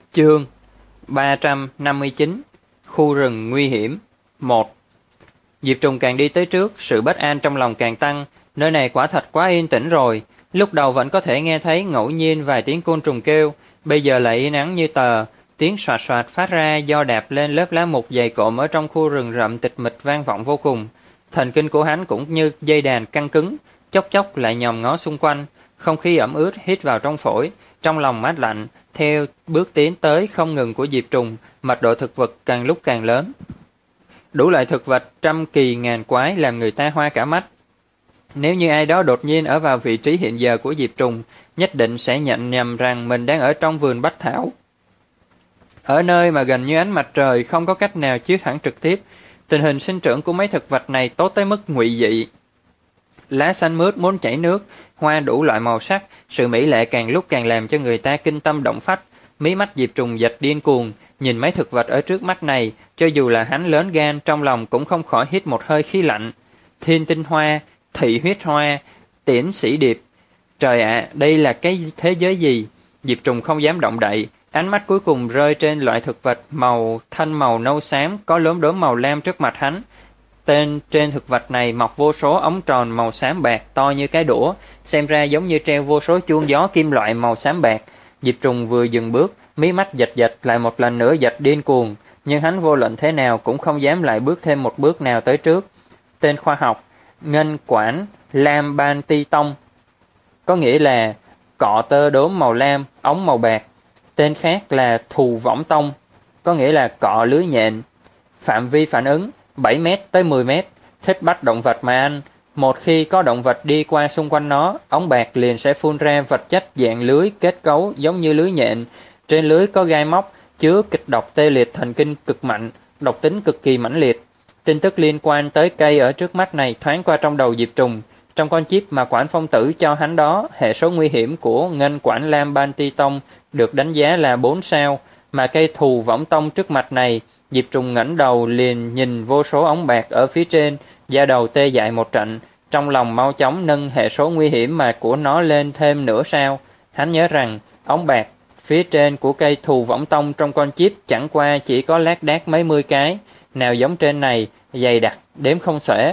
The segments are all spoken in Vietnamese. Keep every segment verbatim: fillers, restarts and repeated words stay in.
Chương ba trăm năm mươi chín. Khu rừng nguy hiểm. Một. Diệp Trùng càng đi tới trước, sự bất an trong lòng càng tăng. Nơi này quả thật quá yên tĩnh rồi. Lúc đầu vẫn có thể nghe thấy ngẫu nhiên vài tiếng côn trùng kêu, bây giờ lại yên ắng như tờ. Tiếng soạt soạt phát ra do đạp lên lớp lá mục dày cộm ở trong khu rừng rậm tịch mịch vang vọng vô cùng. Thần kinh của hắn cũng như dây đàn căng cứng, chốc chốc lại nhòm ngó xung quanh. Không khí ẩm ướt hít vào trong phổi, trong lòng mát lạnh. Theo bước tiến tới không ngừng của Diệp Trùng, mật độ thực vật càng lúc càng lớn. Đủ loại thực vật trăm kỳ ngàn quái làm người ta hoa cả mắt. Nếu như ai đó đột nhiên ở vào vị trí hiện giờ của Diệp Trùng, nhất định sẽ nhận nhầm rằng mình đang ở trong vườn bách thảo. Ở nơi mà gần như ánh mặt trời không có cách nào chiếu thẳng trực tiếp, tình hình sinh trưởng của mấy thực vật này tốt tới mức ngụy dị. Lá xanh mướt muốn chảy nước, hoa đủ loại màu sắc, sự mỹ lệ càng lúc càng làm cho người ta kinh tâm động phách. Mí mắt Diệp Trùng giật điên cuồng, nhìn mấy thực vật ở trước mắt này, cho dù là hắn lớn gan trong lòng cũng không khỏi hít một hơi khí lạnh. Thiên tinh hoa, thị huyết hoa, tiễn sĩ điệp. Trời ạ, đây là cái thế giới gì? Diệp Trùng không dám động đậy, ánh mắt cuối cùng rơi trên loại thực vật màu thanh màu nâu xám có lốm đốm màu lam trước mặt hắn. Tên trên thực vật này mọc vô số ống tròn màu xám bạc to như cái đũa, xem ra giống như treo vô số chuông gió kim loại màu xám bạc. Diệp Trùng vừa dừng bước, mí mắt giật giật lại một lần nữa giật điên cuồng, nhưng hắn vô luận thế nào cũng không dám lại bước thêm một bước nào tới trước. Tên khoa học: Ngân Quản Lam Ban Ti Tông, có nghĩa là cọ tơ đốm màu lam, ống màu bạc. Tên khác là Thù Võng Tông, có nghĩa là cọ lưới nhện. Phạm vi phản ứng bảy mét tới mười mét, thích bắt động vật mà ăn. Một khi có động vật đi qua xung quanh nó, ống bạc liền sẽ phun ra vật chất dạng lưới kết cấu giống như lưới nhện. Trên lưới có gai móc, chứa kịch độc tê liệt thần kinh cực mạnh, độc tính cực kỳ mãnh liệt. Tin tức liên quan tới cây ở trước mắt này thoáng qua trong đầu Diệp Trùng. Trong con chip mà Quản Phong Tử cho hắn đó, hệ số nguy hiểm của Ngân Quản Lam Ban Ti Tông được đánh giá là bốn sao, mà cây Thù Võng Tông trước mặt này, Diệp Trùng ngẩng đầu liền nhìn vô số ống bạc ở phía trên, da đầu tê dại một trận, trong lòng mau chóng nâng hệ số nguy hiểm mà của nó lên thêm nửa sao. Hắn nhớ rằng ống bạc phía trên của cây Thù Võng Tông trong con chip chẳng qua chỉ có lác đác mấy mươi cái, nào giống trên này dày đặc đếm không xuể.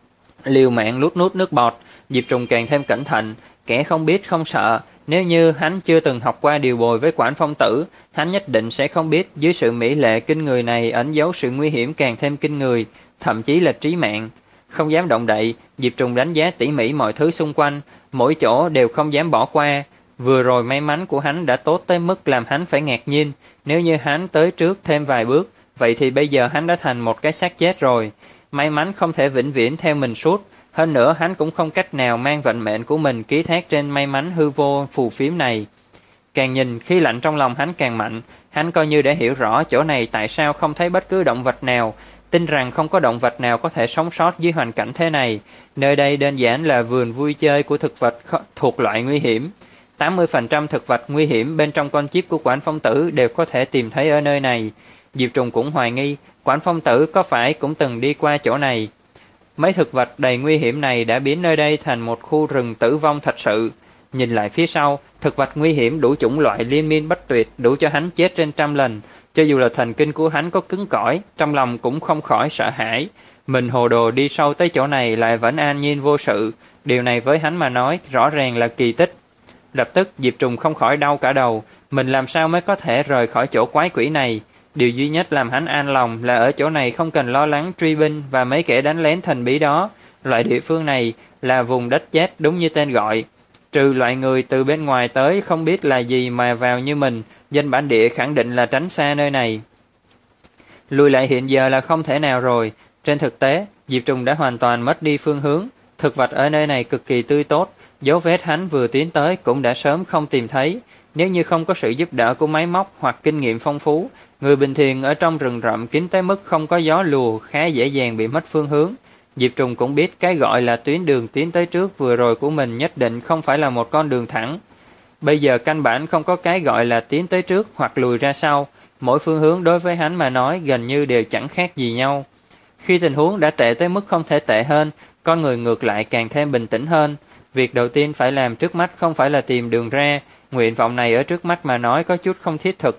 Liều mạng nuốt nuốt nước bọt, Diệp Trùng càng thêm cẩn thận, kẻ không biết không sợ. Nếu như hắn chưa từng học qua điều bồi với Quản Phong Tử, hắn nhất định sẽ không biết dưới sự mỹ lệ kinh người này ẩn giấu sự nguy hiểm càng thêm kinh người, thậm chí là trí mạng. Không dám động đậy, Diệp Trùng đánh giá tỉ mỉ mọi thứ xung quanh, mỗi chỗ đều không dám bỏ qua. Vừa rồi may mắn của hắn đã tốt tới mức làm hắn phải ngạc nhiên. Nếu như hắn tới trước thêm vài bước, vậy thì bây giờ hắn đã thành một cái xác chết rồi. May mắn không thể vĩnh viễn theo mình suốt. Hơn nữa hắn cũng không cách nào mang vận mệnh của mình ký thác trên may mắn hư vô phù phiếm này. Càng nhìn, khí lạnh trong lòng hắn càng mạnh. Hắn coi như đã hiểu rõ chỗ này tại sao không thấy bất cứ động vật nào, tin rằng không có động vật nào có thể sống sót dưới hoàn cảnh thế này. Nơi đây đơn giản là vườn vui chơi của thực vật thuộc loại nguy hiểm. tám mươi phần trăm thực vật nguy hiểm bên trong con chip của Quản Phong Tử đều có thể tìm thấy ở nơi này. Diệp Trùng cũng hoài nghi Quản Phong Tử có phải cũng từng đi qua chỗ này. Mấy thực vật đầy nguy hiểm này đã biến nơi đây thành một khu rừng tử vong thật sự. Nhìn lại phía sau, thực vật nguy hiểm đủ chủng loại liên miên bất tuyệt, đủ cho hắn chết trên trăm lần. Cho dù là thần kinh của hắn có cứng cỏi, trong lòng cũng không khỏi sợ hãi. Mình hồ đồ đi sâu tới chỗ này lại vẫn an nhiên vô sự. Điều này với hắn mà nói rõ ràng là kỳ tích. Lập tức Diệp Trùng không khỏi đau cả đầu. Mình làm sao mới có thể rời khỏi chỗ quái quỷ này? Điều duy nhất làm hắn an lòng là ở chỗ này không cần lo lắng truy binh và mấy kẻ đánh lén thần bí đó. Loại địa phương này là vùng đất chết đúng như tên gọi. Trừ loại người từ bên ngoài tới không biết là gì mà vào như mình, dân bản địa khẳng định là tránh xa nơi này. Lùi lại hiện giờ là không thể nào rồi. Trên thực tế, Diệp Trùng đã hoàn toàn mất đi phương hướng. Thực vật ở nơi này cực kỳ tươi tốt, dấu vết hắn vừa tiến tới cũng đã sớm không tìm thấy. Nếu như không có sự giúp đỡ của máy móc hoặc kinh nghiệm phong phú, người bình thường ở trong rừng rậm kín tới mức không có gió lùa khá dễ dàng bị mất phương hướng. Diệp Trùng cũng biết cái gọi là tuyến đường tiến tới trước vừa rồi của mình nhất định không phải là một con đường thẳng. Bây giờ căn bản không có cái gọi là tiến tới trước hoặc lùi ra sau. Mỗi phương hướng đối với hắn mà nói gần như đều chẳng khác gì nhau. Khi tình huống đã tệ tới mức không thể tệ hơn, con người ngược lại càng thêm bình tĩnh hơn. Việc đầu tiên phải làm trước mắt không phải là tìm đường ra. Nguyện vọng này ở trước mắt mà nói có chút không thiết thực.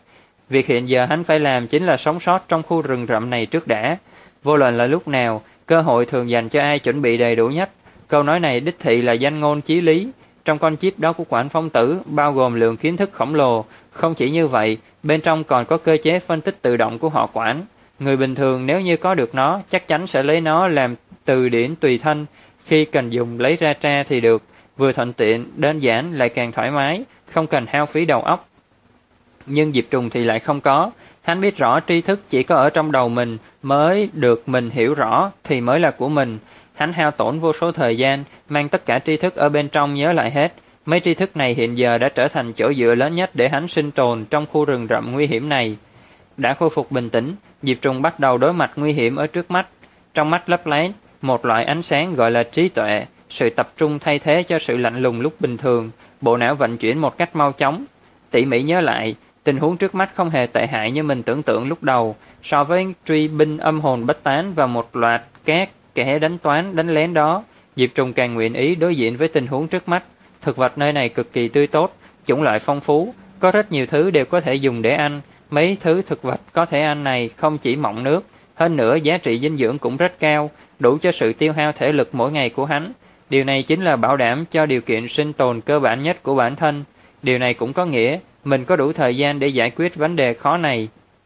Việc hiện giờ hắn phải làm chính là sống sót trong khu rừng rậm này trước đã. Vô luận là lúc nào, cơ hội thường dành cho ai chuẩn bị đầy đủ nhất. Câu nói này đích thị là danh ngôn chí lý. Trong con chip đó của Quản Phong Tử bao gồm lượng kiến thức khổng lồ. Không chỉ như vậy, bên trong còn có cơ chế phân tích tự động của họ Quản. Người bình thường nếu như có được nó, chắc chắn sẽ lấy nó làm từ điển tùy thân. Khi cần dùng lấy ra tra thì được, vừa thuận tiện, đơn giản lại càng thoải mái, không cần hao phí đầu óc. Nhưng Diệp Trùng thì lại không có. Hắn biết rõ tri thức chỉ có ở trong đầu mình mới được mình hiểu rõ thì mới là của mình. Hắn hao tổn vô số thời gian, mang tất cả tri thức ở bên trong nhớ lại hết. Mấy tri thức này hiện giờ đã trở thành chỗ dựa lớn nhất để hắn sinh tồn trong khu rừng rậm nguy hiểm này. Đã khôi phục bình tĩnh, Diệp Trùng bắt đầu đối mặt nguy hiểm ở trước mắt. Trong mắt lấp lánh một loại ánh sáng gọi là trí tuệ, sự tập trung thay thế cho sự lạnh lùng lúc bình thường, bộ não vận chuyển một cách mau chóng. Tỉ mỉ nhớ lại, tình huống trước mắt không hề tệ hại như mình tưởng tượng lúc đầu. So với truy binh âm hồn bất tán và một loạt các kẻ đánh toán đánh lén đó, Diệp Trùng càng nguyện ý đối diện với tình huống trước mắt. Thực vật nơi này cực kỳ tươi tốt, chủng loại phong phú, có rất nhiều thứ đều có thể dùng để ăn. Mấy thứ thực vật có thể ăn này không chỉ mọng nước, hơn nữa giá trị dinh dưỡng cũng rất cao, đủ cho sự tiêu hao thể lực mỗi ngày của hắn. Điều này chính là bảo đảm cho điều kiện sinh tồn cơ bản nhất của bản thân. Điều này cũng có nghĩa mình có đủ thời gian để giải quyết vấn đề khó này.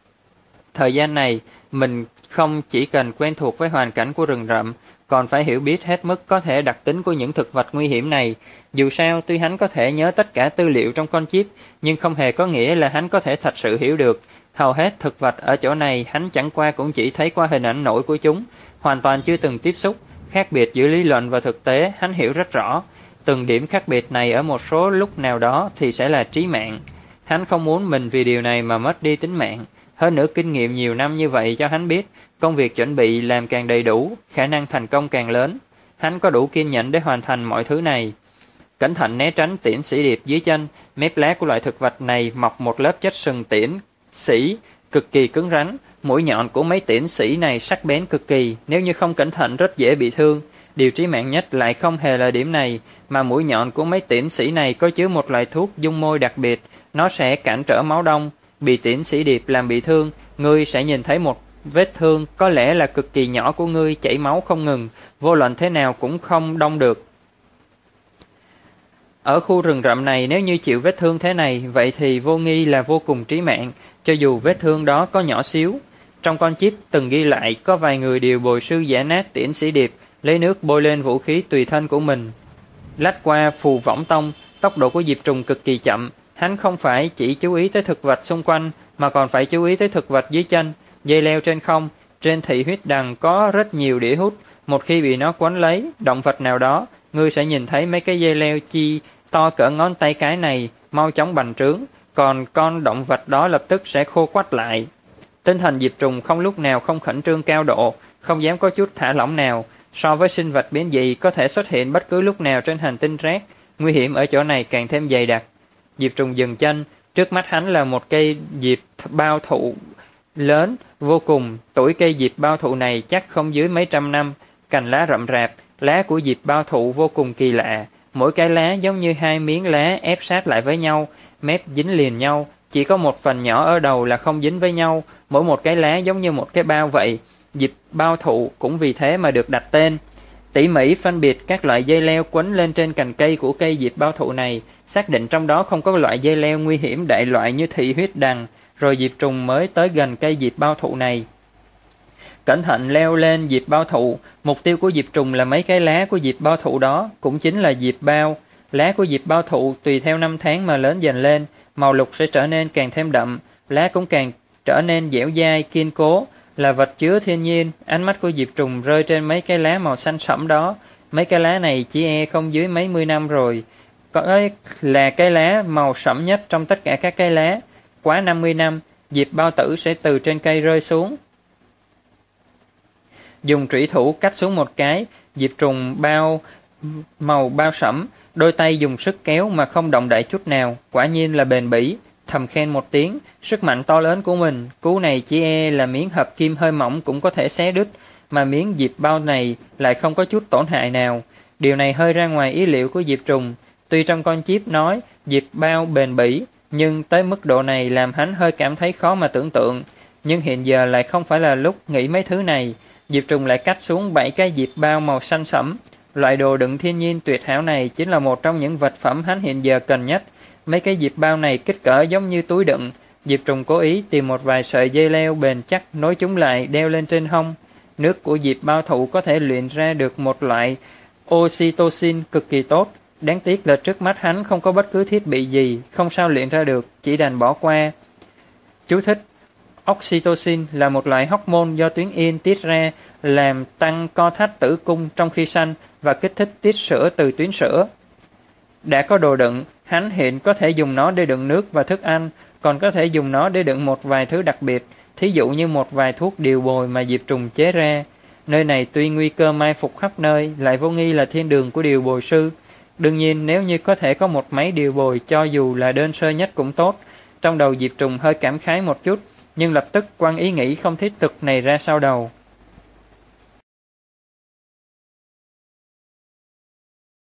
Thời gian này, mình không chỉ cần quen thuộc với hoàn cảnh của rừng rậm, còn phải hiểu biết hết mức có thể đặc tính của những thực vật nguy hiểm này. Dù sao, tuy hắn có thể nhớ tất cả tư liệu trong con chip, nhưng không hề có nghĩa là hắn có thể thật sự hiểu được. Hầu hết thực vật ở chỗ này hắn chẳng qua cũng chỉ thấy qua hình ảnh nổi của chúng, hoàn toàn chưa từng tiếp xúc. Khác biệt giữa lý luận và thực tế hắn hiểu rất rõ. Từng điểm khác biệt này ở một số lúc nào đó thì sẽ là chí mạng. Hắn không muốn mình vì điều này mà mất đi tính mạng. Hơn nữa kinh nghiệm nhiều năm như vậy cho hắn biết, công việc chuẩn bị làm càng đầy đủ, khả năng thành công càng lớn. Hắn có đủ kiên nhẫn để hoàn thành mọi thứ này. Cẩn thận né tránh tiễn sĩ điệp dưới chân, mép lá của loại thực vật này mọc một lớp chất sừng tiễn sĩ cực kỳ cứng rắn. Mũi nhọn của mấy tiễn sĩ này sắc bén cực kỳ, nếu như không cẩn thận rất dễ bị thương. Điều chí mạng nhất lại không hề là điểm này, mà mũi nhọn của mấy tiễn sĩ này có chứa một loại thuốc dung môi đặc biệt, nó sẽ cản trở máu đông. Bị tiễn sĩ điệp làm bị thương, ngươi sẽ nhìn thấy một vết thương có lẽ là cực kỳ nhỏ của ngươi chảy máu không ngừng, vô luận thế nào cũng không đông được. Ở khu rừng rậm này nếu như chịu vết thương thế này, vậy thì vô nghi là vô cùng trí mạng, cho dù vết thương đó có nhỏ xíu. Trong con chip từng ghi lại có vài người đều bồi sư giã nát tiễn sĩ điệp, lấy nước bôi lên vũ khí tùy thân của mình. Lách qua phù võng tông, tốc độ của Diệp Trùng cực kỳ chậm. Hắn không phải chỉ chú ý tới thực vật xung quanh, mà còn phải chú ý tới thực vật dưới chân, dây leo trên không. Trên thị huyết đằng có rất nhiều đĩa hút, một khi bị nó quấn lấy động vật nào đó, ngươi sẽ nhìn thấy mấy cái dây leo chi to cỡ ngón tay cái này mau chóng bành trướng, còn con động vật đó lập tức sẽ khô quắt lại. Tinh thần Diệp Trùng không lúc nào không khẩn trương cao độ, không dám có chút thả lỏng nào. So với sinh vật biến dị có thể xuất hiện bất cứ lúc nào trên hành tinh rác, nguy hiểm ở chỗ này càng thêm dày đặc. Diệp Trùng dừng chân, trước mắt hắn là một cây diệp bao thụ lớn vô cùng. Tuổi cây diệp bao thụ này chắc không dưới mấy trăm năm, cành lá rậm rạp. Lá của diệp bao thụ vô cùng kỳ lạ, mỗi cái lá giống như hai miếng lá ép sát lại với nhau, mép dính liền nhau, chỉ có một phần nhỏ ở đầu là không dính với nhau, mỗi một cái lá giống như một cái bao vậy. Diệp bao thụ cũng vì thế mà được đặt tên. Tỉ mỉ phân biệt các loại dây leo quấn lên trên cành cây của cây diệp bao thụ này, xác định trong đó không có loại dây leo nguy hiểm đại loại như thị huyết đằng, rồi Diệp Trùng mới tới gần cây diệp bao thụ này. Cẩn thận leo lên diệp bao thụ, mục tiêu của Diệp Trùng là mấy cái lá của diệp bao thụ đó, cũng chính là diệp bao. Lá của diệp bao thụ tùy theo năm tháng mà lớn dần lên, màu lục sẽ trở nên càng thêm đậm, lá cũng càng trở nên dẻo dai, kiên cố, là vật chứa thiên nhiên. Ánh mắt của Diệp Trùng rơi trên mấy cái lá màu xanh sẫm đó. Mấy cái lá này chỉ e không dưới mấy mươi năm rồi, có là cái lá màu sẫm nhất trong tất cả các cái lá. Quá năm mươi năm, diệp bao tử sẽ từ trên cây rơi xuống. Dùng trủy thủ cắt xuống một cái, diệp trùng bao màu bao sẫm, đôi tay dùng sức kéo mà không động đậy chút nào, quả nhiên là bền bỉ. Thầm khen một tiếng, sức mạnh to lớn của mình, cú này chỉ e là miếng hợp kim hơi mỏng cũng có thể xé đứt, mà miếng diệp bao này lại không có chút tổn hại nào. Điều này hơi ra ngoài ý liệu của Diệp Trùng. Tuy trong con chip nói diệp bao bền bỉ, nhưng tới mức độ này làm hắn hơi cảm thấy khó mà tưởng tượng. Nhưng hiện giờ lại không phải là lúc nghĩ mấy thứ này. Diệp Trùng lại cắt xuống bảy cái diệp bao màu xanh sẫm. Loại đồ đựng thiên nhiên tuyệt hảo này chính là một trong những vật phẩm hắn hiện giờ cần nhất. Mấy cái diệp bao này kích cỡ giống như túi đựng. Diệp Trùng cố ý tìm một vài sợi dây leo bền chắc nối chúng lại đeo lên trên hông. Nước của diệp bao thụ có thể luyện ra được một loại oxytocin cực kỳ tốt. Đáng tiếc là trước mắt hắn không có bất cứ thiết bị gì, không sao luyện ra được, chỉ đành bỏ qua. Chú thích: Oxytocin là một loại hormone do tuyến yên tiết ra, làm tăng co thắt tử cung trong khi sanh và kích thích tiết sữa từ tuyến sữa. Đã có đồ đựng, hắn hiện có thể dùng nó để đựng nước và thức ăn, còn có thể dùng nó để đựng một vài thứ đặc biệt, thí dụ như một vài thuốc điều bồi mà Diệp Trùng chế ra. Nơi này tuy nguy cơ mai phục khắp nơi, lại vô nghi là thiên đường của điều bồi sư. Đương nhiên nếu như có thể có một máy điều bồi cho dù là đơn sơ nhất cũng tốt. Trong đầu Diệp Trùng hơi cảm khái một chút, nhưng lập tức quăng ý nghĩ không thiết thực này ra sau đầu.